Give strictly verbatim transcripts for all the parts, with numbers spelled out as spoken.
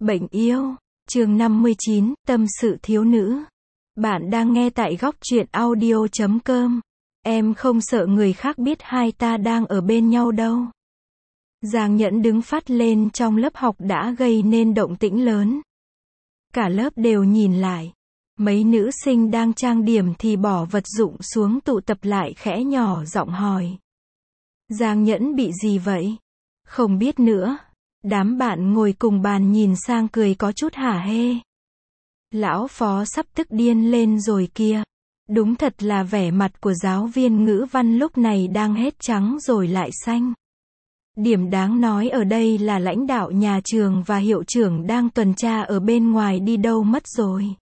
Bệnh yêu. Chương năm mươi chín, tâm sự thiếu nữ. Bạn đang nghe tại góc truyện audio chấm com. Em không sợ người khác biết hai ta đang ở bên nhau đâu. Giang Nhẫn đứng phát lên trong lớp học đã gây nên động tĩnh lớn. Cả lớp đều nhìn lại. Mấy nữ sinh đang trang điểm thì bỏ vật dụng xuống tụ tập lại khẽ nhỏ giọng hỏi. Giang Nhẫn bị gì vậy? Không biết nữa. Đám bạn ngồi cùng bàn nhìn sang cười có chút hả hê. Lão phó sắp tức điên lên rồi kia. Đúng thật là vẻ mặt của giáo viên ngữ văn lúc này đang hết trắng rồi lại xanh. Điểm đáng nói ở đây là lãnh đạo nhà trường và hiệu trưởng đang tuần tra ở bên ngoài đi đâu mất rồi.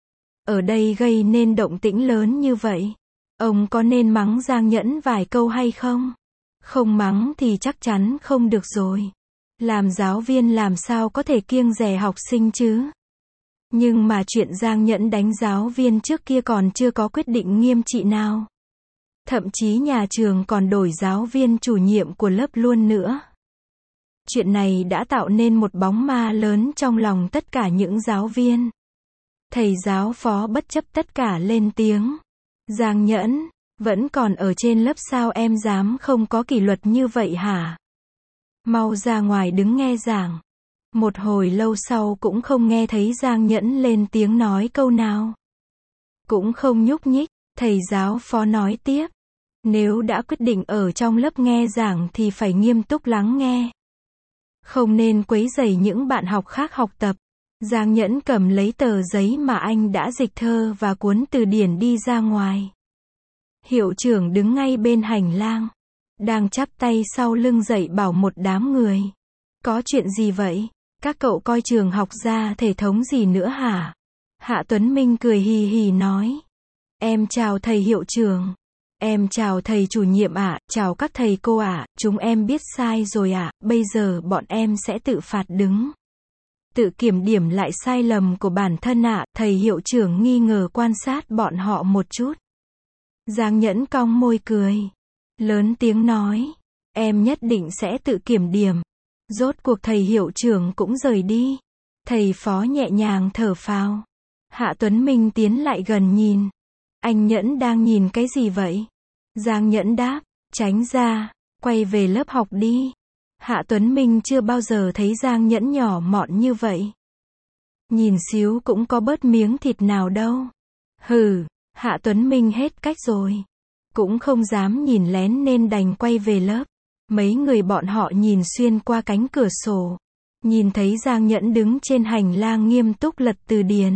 Ở đây gây nên động tĩnh lớn như vậy. Ông có nên mắng Giang Nhẫn vài câu hay không? Không mắng thì chắc chắn không được rồi. Làm giáo viên làm sao có thể kiêng dè học sinh chứ? Nhưng mà chuyện Giang Nhẫn đánh giáo viên trước kia còn chưa có quyết định nghiêm trị nào. Thậm chí nhà trường còn đổi giáo viên chủ nhiệm của lớp luôn nữa. Chuyện này đã tạo nên một bóng ma lớn trong lòng tất cả những giáo viên. Thầy giáo phó bất chấp tất cả lên tiếng. Giang Nhẫn, vẫn còn ở trên lớp sao em dám không có kỷ luật như vậy hả? Mau ra ngoài đứng nghe giảng. Một hồi lâu sau cũng không nghe thấy Giang Nhẫn lên tiếng nói câu nào. Cũng không nhúc nhích, thầy giáo phó nói tiếp. Nếu đã quyết định ở trong lớp nghe giảng thì phải nghiêm túc lắng nghe. Không nên quấy rầy những bạn học khác học tập. Giang Nhẫn cầm lấy tờ giấy mà anh đã dịch thơ và cuốn từ điển đi ra ngoài. Hiệu trưởng đứng ngay bên hành lang. Đang chắp tay sau lưng dạy bảo một đám người. Có chuyện gì vậy? Các cậu coi trường học ra thể thống gì nữa hả? Hạ Tuấn Minh cười hì hì nói. Em chào thầy hiệu trưởng. Em chào thầy chủ nhiệm ạ, chào các thầy cô ạ, chúng em biết sai rồi ạ, bây giờ bọn em sẽ tự phạt đứng. Tự kiểm điểm lại sai lầm của bản thân ạ, thầy hiệu trưởng nghi ngờ quan sát bọn họ một chút. Giang Nhẫn cong môi cười. Lớn tiếng nói. Em nhất định sẽ tự kiểm điểm. Rốt cuộc thầy hiệu trưởng cũng rời đi. Thầy phó nhẹ nhàng thở phào. Hạ Tuấn Minh tiến lại gần nhìn. Anh Nhẫn đang nhìn cái gì vậy? Giang Nhẫn đáp. Tránh ra, quay về lớp học đi. Hạ Tuấn Minh chưa bao giờ thấy Giang Nhẫn nhỏ mọn như vậy. Nhìn xíu cũng có bớt miếng thịt nào đâu. Hừ, Hạ Tuấn Minh hết cách rồi. Cũng không dám nhìn lén nên đành quay về lớp. Mấy người bọn họ nhìn xuyên qua cánh cửa sổ. Nhìn thấy Giang Nhẫn đứng trên hành lang nghiêm túc lật từ điển.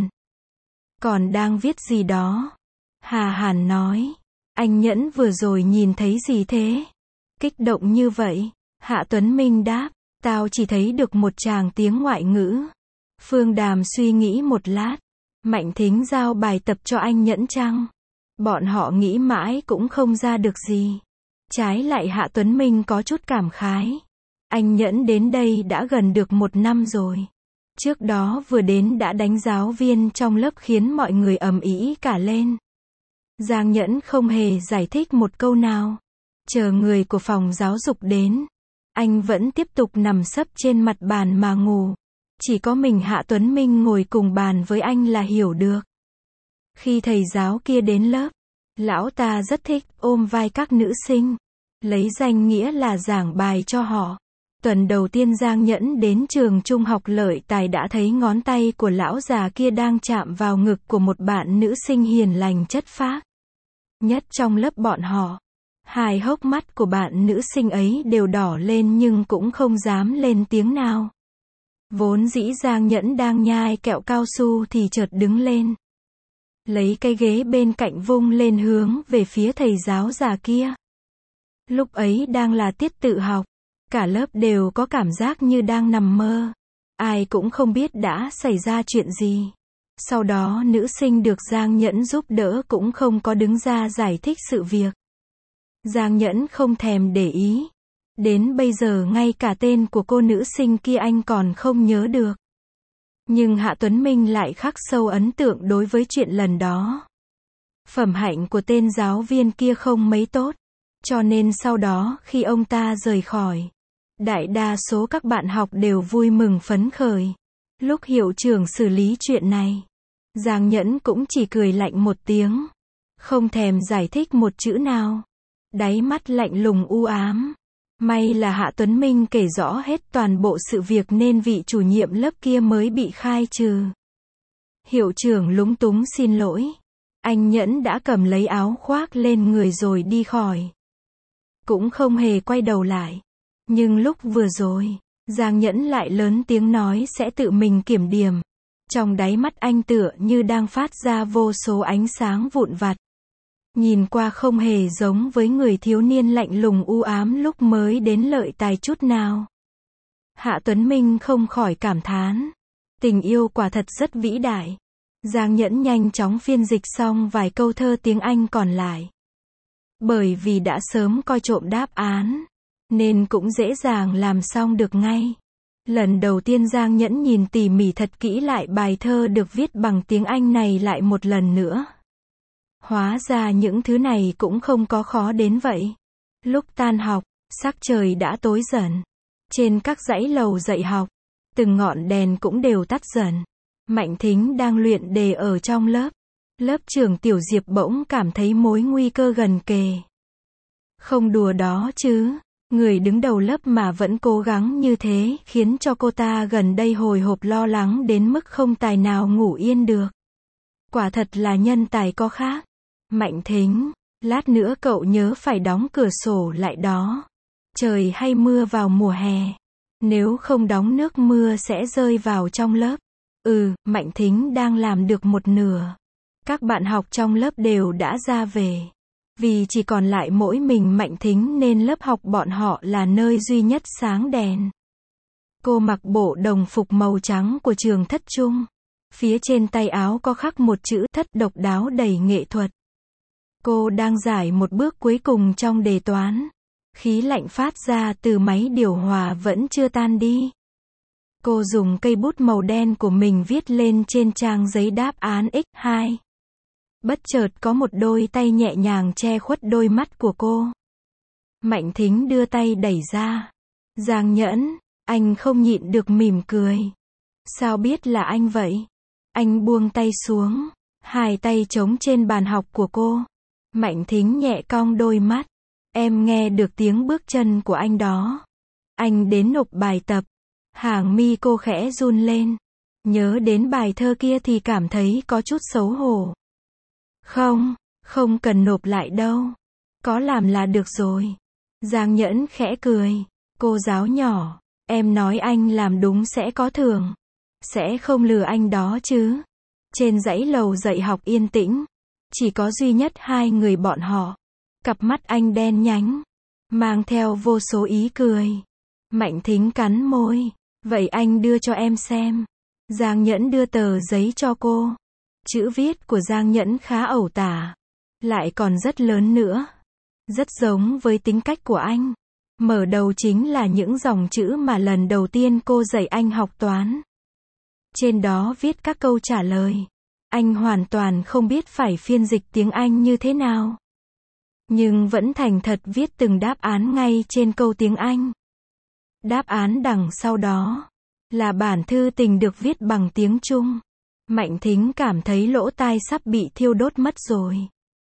Còn đang viết gì đó. Hà Hàn nói. Anh Nhẫn vừa rồi nhìn thấy gì thế? Kích động như vậy. Hạ Tuấn Minh đáp. Tao chỉ thấy được một tràng tiếng ngoại ngữ. Phương Đàm suy nghĩ một lát. Mạnh Thính giao bài tập cho anh Nhẫn chăng? Bọn họ nghĩ mãi cũng không ra được gì. Trái lại Hạ Tuấn Minh có chút cảm khái. Anh Nhẫn đến đây đã gần được một năm rồi. Trước đó vừa đến đã đánh giáo viên trong lớp khiến mọi người ầm ĩ cả lên. Giang Nhẫn không hề giải thích một câu nào. Chờ người của phòng giáo dục đến. Anh vẫn tiếp tục nằm sấp trên mặt bàn mà ngủ. Chỉ có mình Hạ Tuấn Minh ngồi cùng bàn với anh là hiểu được. Khi thầy giáo kia đến lớp, lão ta rất thích ôm vai các nữ sinh, lấy danh nghĩa là giảng bài cho họ. Tuần đầu tiên Giang Nhẫn đến trường trung học Lợi Tài đã thấy ngón tay của lão già kia đang chạm vào ngực của một bạn nữ sinh hiền lành chất phác. Nhất trong lớp bọn họ, hai hốc mắt của bạn nữ sinh ấy đều đỏ lên nhưng cũng không dám lên tiếng nào. Vốn dĩ Giang Nhẫn đang nhai kẹo cao su thì chợt đứng lên. Lấy cái ghế bên cạnh vung lên hướng về phía thầy giáo già kia. Lúc ấy đang là tiết tự học. Cả lớp đều có cảm giác như đang nằm mơ. Ai cũng không biết đã xảy ra chuyện gì. Sau đó nữ sinh được Giang Nhẫn giúp đỡ cũng không có đứng ra giải thích sự việc. Giang Nhẫn không thèm để ý. Đến bây giờ ngay cả tên của cô nữ sinh kia anh còn không nhớ được. Nhưng Hạ Tuấn Minh lại khắc sâu ấn tượng đối với chuyện lần đó. Phẩm hạnh của tên giáo viên kia không mấy tốt. Cho nên sau đó khi ông ta rời khỏi, đại đa số các bạn học đều vui mừng phấn khởi. Lúc hiệu trưởng xử lý chuyện này, Giang Nhẫn cũng chỉ cười lạnh một tiếng, không thèm giải thích một chữ nào. Đáy mắt lạnh lùng u ám. May là Hạ Tuấn Minh kể rõ hết toàn bộ sự việc nên vị chủ nhiệm lớp kia mới bị khai trừ. Hiệu trưởng lúng túng xin lỗi. Anh Nhẫn đã cầm lấy áo khoác lên người rồi đi khỏi. Cũng không hề quay đầu lại. Nhưng lúc vừa rồi, Giang Nhẫn lại lớn tiếng nói sẽ tự mình kiểm điểm. Trong đáy mắt anh tựa như đang phát ra vô số ánh sáng vụn vặt. Nhìn qua không hề giống với người thiếu niên lạnh lùng u ám lúc mới đến Lợi Tài chút nào. Hạ Tuấn Minh không khỏi cảm thán. Tình yêu quả thật rất vĩ đại. Giang Nhẫn nhanh chóng phiên dịch xong vài câu thơ tiếng Anh còn lại. Bởi vì đã sớm coi trộm đáp án, nên cũng dễ dàng làm xong được ngay. Lần đầu tiên Giang Nhẫn nhìn tỉ mỉ thật kỹ lại bài thơ được viết bằng tiếng Anh này lại một lần nữa. Hóa ra những thứ này cũng không có khó đến vậy. Lúc tan học, sắc trời đã tối dần. Trên các dãy lầu dạy học, từng ngọn đèn cũng đều tắt dần. Mạnh Thính đang luyện đề ở trong lớp. Lớp trưởng Tiểu Diệp bỗng cảm thấy mối nguy cơ gần kề. Không đùa đó chứ. Người đứng đầu lớp mà vẫn cố gắng như thế khiến cho cô ta gần đây hồi hộp lo lắng đến mức không tài nào ngủ yên được. Quả thật là nhân tài có khác. Mạnh Thính, lát nữa cậu nhớ phải đóng cửa sổ lại đó. Trời hay mưa vào mùa hè. Nếu không đóng nước mưa sẽ rơi vào trong lớp. Ừ, Mạnh Thính đang làm được một nửa. Các bạn học trong lớp đều đã ra về. Vì chỉ còn lại mỗi mình Mạnh Thính nên lớp học bọn họ là nơi duy nhất sáng đèn. Cô mặc bộ đồng phục màu trắng của trường Thất Trung. Phía trên tay áo có khắc một chữ Thất độc đáo đầy nghệ thuật. Cô đang giải một bước cuối cùng trong đề toán. Khí lạnh phát ra từ máy điều hòa vẫn chưa tan đi. Cô dùng cây bút màu đen của mình viết lên trên trang giấy đáp án x hai. Bất chợt có một đôi tay nhẹ nhàng che khuất đôi mắt của cô. Mạnh Thính đưa tay đẩy ra. Giang Nhẫn, anh không nhịn được mỉm cười. Sao biết là anh vậy? Anh buông tay xuống. Hai tay trống trên bàn học của cô. Mạnh Thính nhẹ cong đôi mắt. Em nghe được tiếng bước chân của anh đó. Anh đến nộp bài tập. Hàng mi cô khẽ run lên. Nhớ đến bài thơ kia thì cảm thấy có chút xấu hổ. Không, không cần nộp lại đâu. Có làm là được rồi. Giang Nhẫn khẽ cười. Cô giáo nhỏ, em nói anh làm đúng sẽ có thưởng. Sẽ không lừa anh đó chứ. Trên dãy lầu dạy học yên tĩnh. Chỉ có duy nhất hai người bọn họ. Cặp mắt anh đen nhánh. Mang theo vô số ý cười. Mạnh Thính cắn môi. Vậy anh đưa cho em xem. Giang Nhẫn đưa tờ giấy cho cô. Chữ viết của Giang Nhẫn khá ẩu tả. Lại còn rất lớn nữa. Rất giống với tính cách của anh. Mở đầu chính là những dòng chữ mà lần đầu tiên cô dạy anh học toán. Trên đó viết các câu trả lời. Anh hoàn toàn không biết phải phiên dịch tiếng Anh như thế nào. Nhưng vẫn thành thật viết từng đáp án ngay trên câu tiếng Anh. Đáp án đằng sau đó là bản thư tình được viết bằng tiếng Trung. Mạnh Thính cảm thấy lỗ tai sắp bị thiêu đốt mất rồi.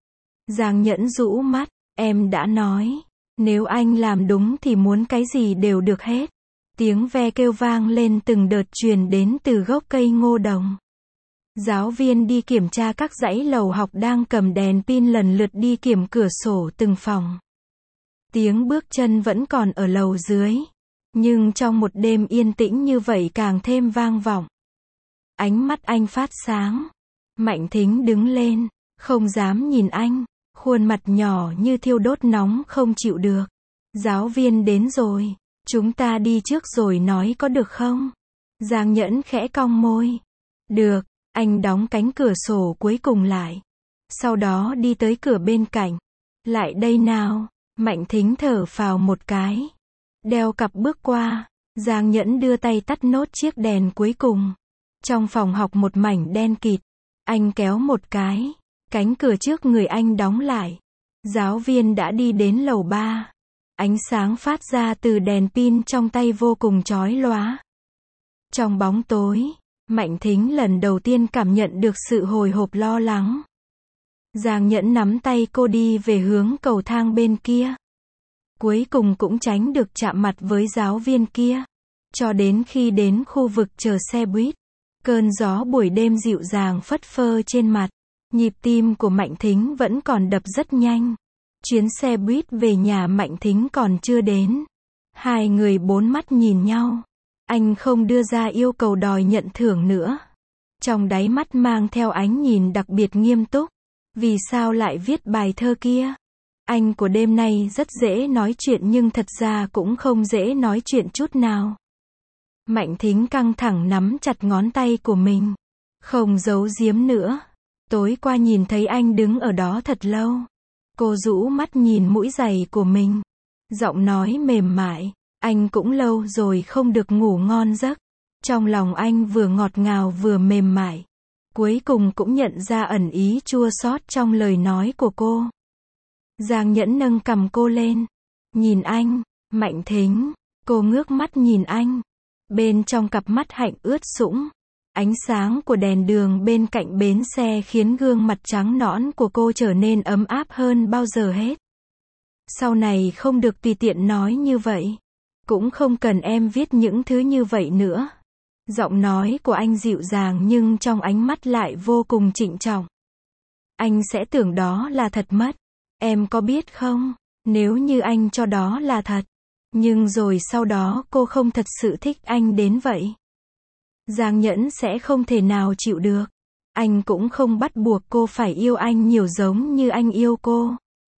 Giang Nhẫn rũ mắt. Em đã nói. Nếu anh làm đúng thì muốn cái gì đều được hết. Tiếng ve kêu vang lên từng đợt truyền đến từ gốc cây ngô đồng. Giáo viên đi kiểm tra các dãy lầu học đang cầm đèn pin lần lượt đi kiểm cửa sổ từng phòng. Tiếng bước chân vẫn còn ở lầu dưới. Nhưng trong một đêm yên tĩnh như vậy càng thêm vang vọng. Ánh mắt anh phát sáng. Mạnh Thính đứng lên. Không dám nhìn anh. Khuôn mặt nhỏ như thiêu đốt nóng không chịu được. Giáo viên đến rồi. Chúng ta đi trước rồi nói có được không? Giang Nhẫn khẽ cong môi. Được. Anh đóng cánh cửa sổ cuối cùng lại. Sau đó đi tới cửa bên cạnh. Lại đây nào. Mạnh Thính thở phào một cái. Đeo cặp bước qua. Giang Nhẫn đưa tay tắt nốt chiếc đèn cuối cùng. Trong phòng học một mảnh đen kịt. Anh kéo một cái. Cánh cửa trước người anh đóng lại. Giáo viên đã đi đến lầu ba. Ánh sáng phát ra từ đèn pin trong tay vô cùng chói lóa. Trong bóng tối, Mạnh Thính lần đầu tiên cảm nhận được sự hồi hộp lo lắng. Giang Nhẫn nắm tay cô đi về hướng cầu thang bên kia. Cuối cùng cũng tránh được chạm mặt với giáo viên kia. Cho đến khi đến khu vực chờ xe buýt, cơn gió buổi đêm dịu dàng phất phơ trên mặt. Nhịp tim của Mạnh Thính vẫn còn đập rất nhanh. Chuyến xe buýt về nhà Mạnh Thính còn chưa đến. Hai người bốn mắt nhìn nhau. Anh không đưa ra yêu cầu đòi nhận thưởng nữa. Trong đáy mắt mang theo ánh nhìn đặc biệt nghiêm túc. Vì sao lại viết bài thơ kia? Anh của đêm nay rất dễ nói chuyện nhưng thật ra cũng không dễ nói chuyện chút nào. Mạnh Thính căng thẳng nắm chặt ngón tay của mình. Không giấu giếm nữa. Tối qua nhìn thấy anh đứng ở đó thật lâu. Cô rũ mắt nhìn mũi giày của mình. Giọng nói mềm mại. Anh cũng lâu rồi không được ngủ ngon giấc. Trong lòng anh vừa ngọt ngào vừa mềm mại. Cuối cùng cũng nhận ra ẩn ý chua xót trong lời nói của cô. Giang Nhẫn nâng cằm cô lên. Nhìn anh, Mạnh Thính. Cô ngước mắt nhìn anh. Bên trong cặp mắt hạnh ướt sũng. Ánh sáng của đèn đường bên cạnh bến xe khiến gương mặt trắng nõn của cô trở nên ấm áp hơn bao giờ hết. Sau này không được tùy tiện nói như vậy. Cũng không cần em viết những thứ như vậy nữa. Giọng nói của anh dịu dàng nhưng trong ánh mắt lại vô cùng trịnh trọng. Anh sẽ tưởng đó là thật mất. Em có biết không? Nếu như anh cho đó là thật. Nhưng rồi sau đó cô không thật sự thích anh đến vậy. Giang Nhẫn sẽ không thể nào chịu được. Anh cũng không bắt buộc cô phải yêu anh nhiều giống như anh yêu cô.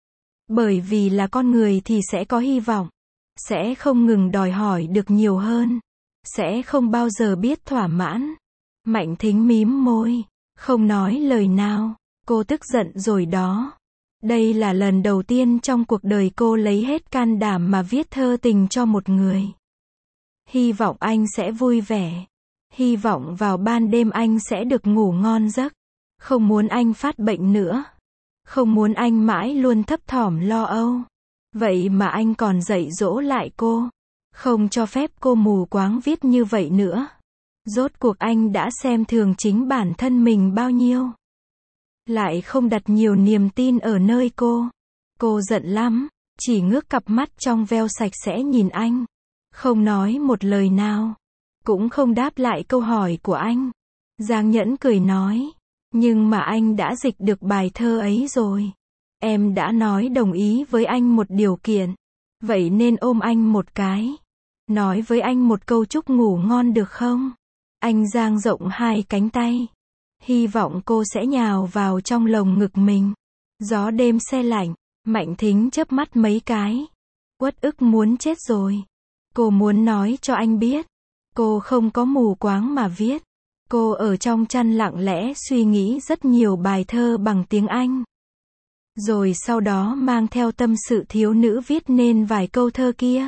Bởi vì là con người thì sẽ có hy vọng. Sẽ không ngừng đòi hỏi được nhiều hơn. Sẽ không bao giờ biết thỏa mãn. Mạnh Thính mím môi. Không nói lời nào. Cô tức giận rồi đó. Đây là lần đầu tiên trong cuộc đời cô lấy hết can đảm mà viết thơ tình cho một người. Hy vọng anh sẽ vui vẻ. Hy vọng vào ban đêm anh sẽ được ngủ ngon giấc. Không muốn anh phát bệnh nữa. Không muốn anh mãi luôn thấp thỏm lo âu. Vậy mà anh còn dạy dỗ lại cô. Không cho phép cô mù quáng viết như vậy nữa. Rốt cuộc anh đã xem thường chính bản thân mình bao nhiêu. Lại không đặt nhiều niềm tin ở nơi cô. Cô giận lắm. Chỉ ngước cặp mắt trong veo sạch sẽ nhìn anh. Không nói một lời nào. Cũng không đáp lại câu hỏi của anh. Giang Nhẫn cười nói. Nhưng mà anh đã dịch được bài thơ ấy rồi. Em đã nói đồng ý với anh một điều kiện. Vậy nên ôm anh một cái. Nói với anh một câu chúc ngủ ngon được không? Anh dang rộng hai cánh tay. Hy vọng cô sẽ nhào vào trong lồng ngực mình. Gió đêm se lạnh. Mạnh Thính chớp mắt mấy cái. Uất ức muốn chết rồi. Cô muốn nói cho anh biết. Cô không có mù quáng mà viết. Cô ở trong chăn lặng lẽ suy nghĩ rất nhiều bài thơ bằng tiếng Anh. Rồi sau đó mang theo tâm sự thiếu nữ viết nên vài câu thơ kia.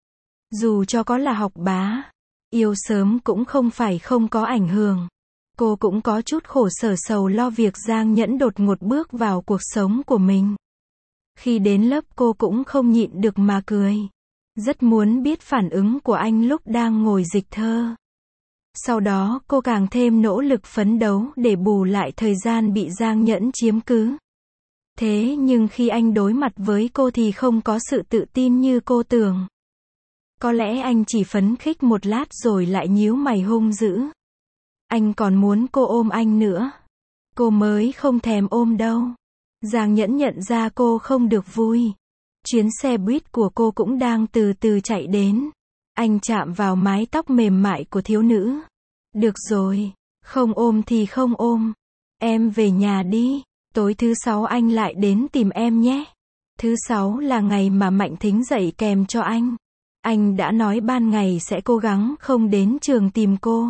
Dù cho có là học bá, yêu sớm cũng không phải không có ảnh hưởng. Cô cũng có chút khổ sở sầu lo việc Giang Nhẫn đột ngột bước vào cuộc sống của mình. Khi đến lớp cô cũng không nhịn được mà cười. Rất muốn biết phản ứng của anh lúc đang ngồi dịch thơ. Sau đó cô càng thêm nỗ lực phấn đấu để bù lại thời gian bị Giang Nhẫn chiếm cứ. Thế nhưng khi anh đối mặt với cô thì không có sự tự tin như cô tưởng. Có lẽ anh chỉ phấn khích một lát rồi lại nhíu mày hung dữ. Anh còn muốn cô ôm anh nữa. Cô mới không thèm ôm đâu. Giang Nhẫn nhận ra cô không được vui. Chuyến xe buýt của cô cũng đang từ từ chạy đến. Anh chạm vào mái tóc mềm mại của thiếu nữ. Được rồi, không ôm thì không ôm. Em về nhà đi. Tối thứ sáu anh lại đến tìm em nhé. Thứ sáu là ngày mà Mạnh Thính dạy kèm cho anh. Anh đã nói ban ngày sẽ cố gắng không đến trường tìm cô.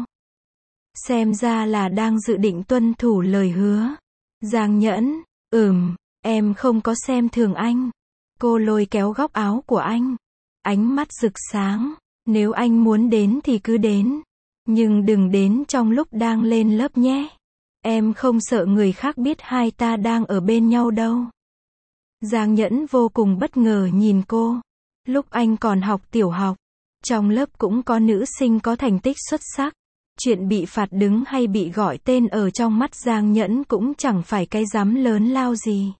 Xem ra là đang dự định tuân thủ lời hứa. Giang Nhẫn, ừm, em không có xem thường anh. Cô lôi kéo góc áo của anh. Ánh mắt rực sáng. Nếu anh muốn đến thì cứ đến. Nhưng đừng đến trong lúc đang lên lớp nhé. Em không sợ người khác biết hai ta đang ở bên nhau đâu. Giang Nhẫn vô cùng bất ngờ nhìn cô. Lúc anh còn học tiểu học, trong lớp cũng có nữ sinh có thành tích xuất sắc. Chuyện bị phạt đứng hay bị gọi tên ở trong mắt Giang Nhẫn cũng chẳng phải cái dám lớn lao gì.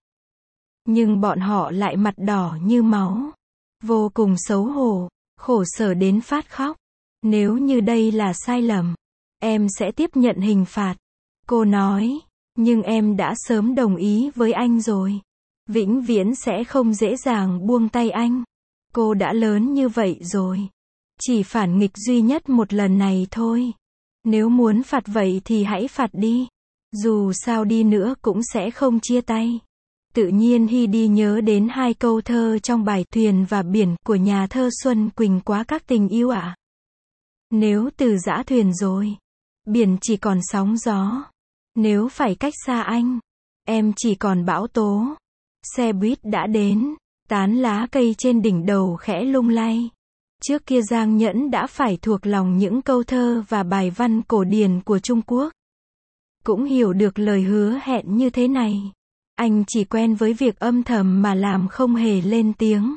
Nhưng bọn họ lại mặt đỏ như máu. Vô cùng xấu hổ, khổ sở đến phát khóc. Nếu như đây là sai lầm, em sẽ tiếp nhận hình phạt. Cô nói, nhưng em đã sớm đồng ý với anh rồi. Vĩnh viễn sẽ không dễ dàng buông tay anh. Cô đã lớn như vậy rồi. Chỉ phản nghịch duy nhất một lần này thôi. Nếu muốn phạt vậy thì hãy phạt đi. Dù sao đi nữa cũng sẽ không chia tay. Tự nhiên Hy đi nhớ đến hai câu thơ trong bài Thuyền và Biển của nhà thơ Xuân Quỳnh quá các tình yêu ạ. À. Nếu từ giã thuyền rồi, biển chỉ còn sóng gió. Nếu phải cách xa anh, em chỉ còn bão tố. Xe buýt đã đến, tán lá cây trên đỉnh đầu khẽ lung lay. Trước kia Giang Nhẫn đã phải thuộc lòng những câu thơ và bài văn cổ điển của Trung Quốc. Cũng hiểu được lời hứa hẹn như thế này. Anh chỉ quen với việc âm thầm mà làm không hề lên tiếng.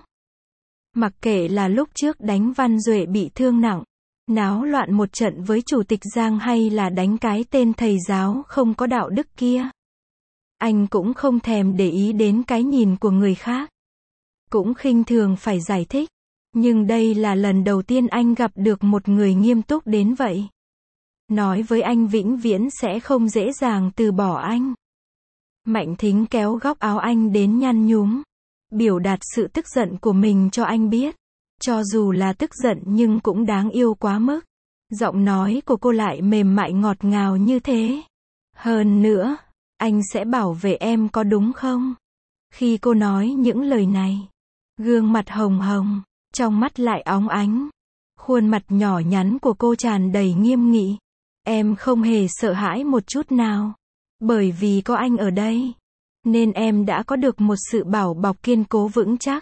Mặc kệ là lúc trước đánh Văn Duệ bị thương nặng, náo loạn một trận với chủ tịch Giang hay là đánh cái tên thầy giáo không có đạo đức kia. Anh cũng không thèm để ý đến cái nhìn của người khác. Cũng khinh thường phải giải thích. Nhưng đây là lần đầu tiên anh gặp được một người nghiêm túc đến vậy. Nói với anh vĩnh viễn sẽ không dễ dàng từ bỏ anh. Mạnh Thính kéo góc áo anh đến nhăn nhúm. Biểu đạt sự tức giận của mình cho anh biết. Cho dù là tức giận nhưng cũng đáng yêu quá mức. Giọng nói của cô lại mềm mại ngọt ngào như thế. Hơn nữa, anh sẽ bảo vệ em có đúng không? Khi cô nói những lời này, gương mặt hồng hồng, trong mắt lại óng ánh. Khuôn mặt nhỏ nhắn của cô tràn đầy nghiêm nghị. Em không hề sợ hãi một chút nào. Bởi vì có anh ở đây, nên em đã có được một sự bảo bọc kiên cố vững chắc.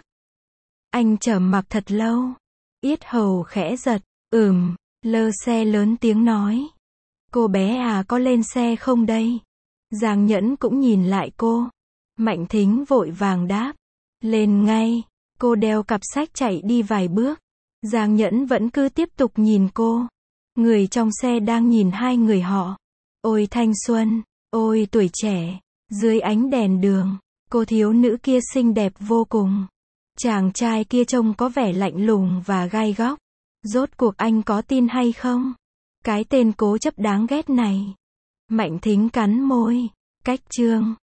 Anh trầm mặc thật lâu. Yết hầu khẽ giật. Ừm, lơ xe lớn tiếng nói. Cô bé à có lên xe không đây? Giang Nhẫn cũng nhìn lại cô. Mạnh Thính vội vàng đáp. Lên ngay. Cô đeo cặp sách chạy đi vài bước. Giang Nhẫn vẫn cứ tiếp tục nhìn cô. Người trong xe đang nhìn hai người họ. Ôi thanh xuân, ôi tuổi trẻ. Dưới ánh đèn đường, cô thiếu nữ kia xinh đẹp vô cùng. Chàng trai kia trông có vẻ lạnh lùng và gai góc. Rốt cuộc anh có tin hay không? Cái tên cố chấp đáng ghét này. Mạnh Thính cắn môi. Cách chương